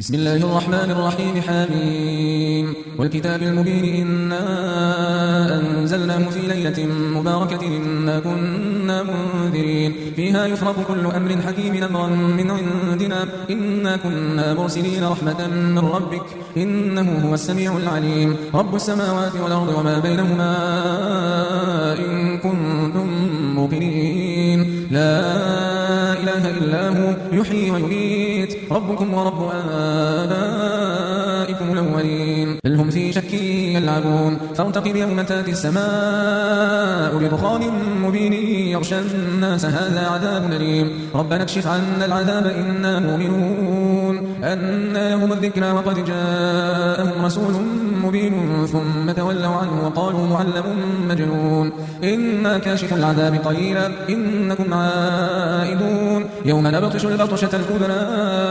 بسم الله الرحمن الرحيم حميم والكتاب المبين إنا أنزلناه في ليلة مباركة إنا كنا منذرين فيها يفرق كل أمر حكيم أمرا من عندنا إنا كنا مرسلين رحمة من ربك إنه هو السميع العليم رب السماوات والأرض وما بينهما إن كنتم موقنين لا إله إلا هو يحيي ويميت ربكم ورب آبائكم الأولين بل هم في شك يلعبون فارتقب يوم تأتي السماء بدخان مبين يغشى الناس هذا عذاب أليم ربنا اكشف عنا العذاب إنا مؤمنون أنى لهم الذكرى وقد جاءهم رسول مبين ثم تولوا عنه وقالوا معلم مجنون إنا كاشف العذاب قليلا إنكم عائدون يوم نبطش البطشة الكبرى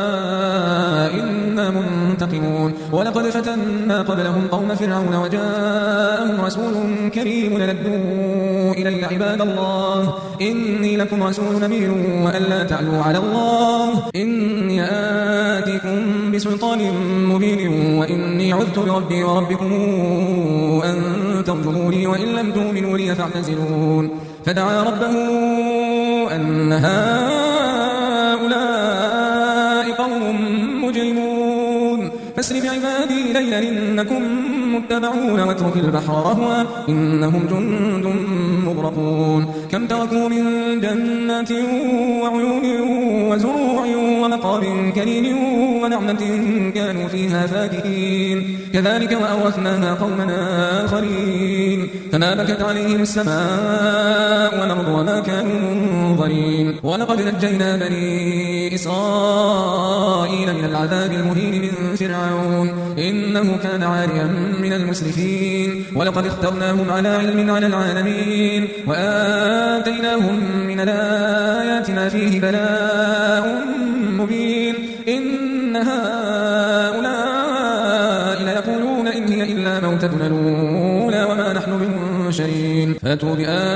إنا منتقمون ولقد فتنا قبلهم قوم فرعون وجاءهم رسول كريم لندوا إلي عباد الله إني لكم رسول أمين وألا تعلوا على الله إني آتيكم بسلطان مبين وإني عذت بربي وربكم أن ترجموني وإن لم تؤمنوا لي فاعتزلون فدعا ربه أن هؤلاء قوم مجرمون فاسر بعبادي ليلا إنكم متبعون واترك البحر رهوا إنهم جند مغرقون كم تركوا من جنات وعيون وزروع ومقام كريم ونعمة كانوا فيها فاكهين كذلك وأورثناها قوما آخرين فما بكت عليهم السماء والأرض وما كانوا منظرين ولقد نجينا بني إسرائيل من العذاب المهين من فرعون إنه كان عاليا من المسرفين ولقد اخترناهم على علم على العالمين وآتيناهم من الآيات ما فيه بلاء مبين إن هؤلاء ليقولون إن هي إلا موتتنا الأولى وما نحن بمنشرين فأتوا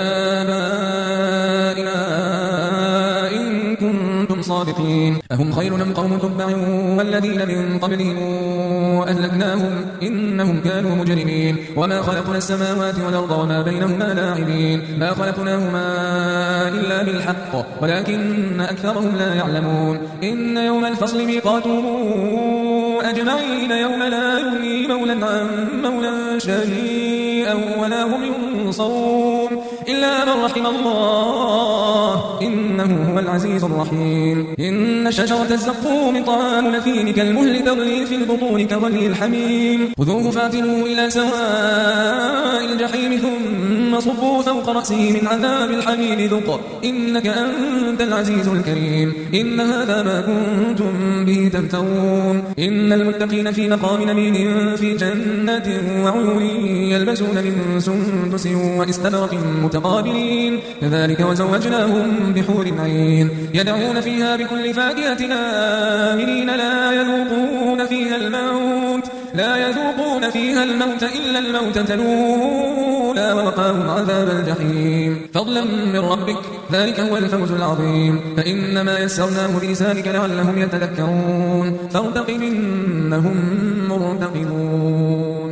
بآبائنا إن كنتم صادقين أهم خير أم قوم تبع والذين من قبلهم أهلكناهم إنهم كانوا مجرمين وما خلقنا السماوات والأرض وما بينهما لاعبين ما خلقناهما إلا بالحق ولكن أكثرهم لا يعلمون إن يوم الفصل ميقاتهم أجمعين يوم لا يغني مولا عن مولا شيئا ولا هم ينصرون إلا من رحم الله إنه هو العزيز الرحيم إن شجرة الزقوم طعام نثيم كالمهل تغلي في البطون كغلي الحميم خذوه فاعتلوه إلى سواء الجحيم ثم صبوا فوق رأسه من عذاب الحميم ذق إنك أنت العزيز الكريم إن هذا ما كنتم به تمترون إن المتقين في مقام أمين في جنات وعيون يلبسون من سندس واستبرق متقابلين كذلك وزوجناهم بحور عين يدعون فيها بكل فاكهة آمنين لا يذوقون فيها الموت إلا الموتة الأولى ووقاهم عذاب الجحيم فضلا من ربك ذلك هو الفوز العظيم فإنما يسرناه بلسانك لعلهم يتذكرون فارتقب إنهم مرتقبون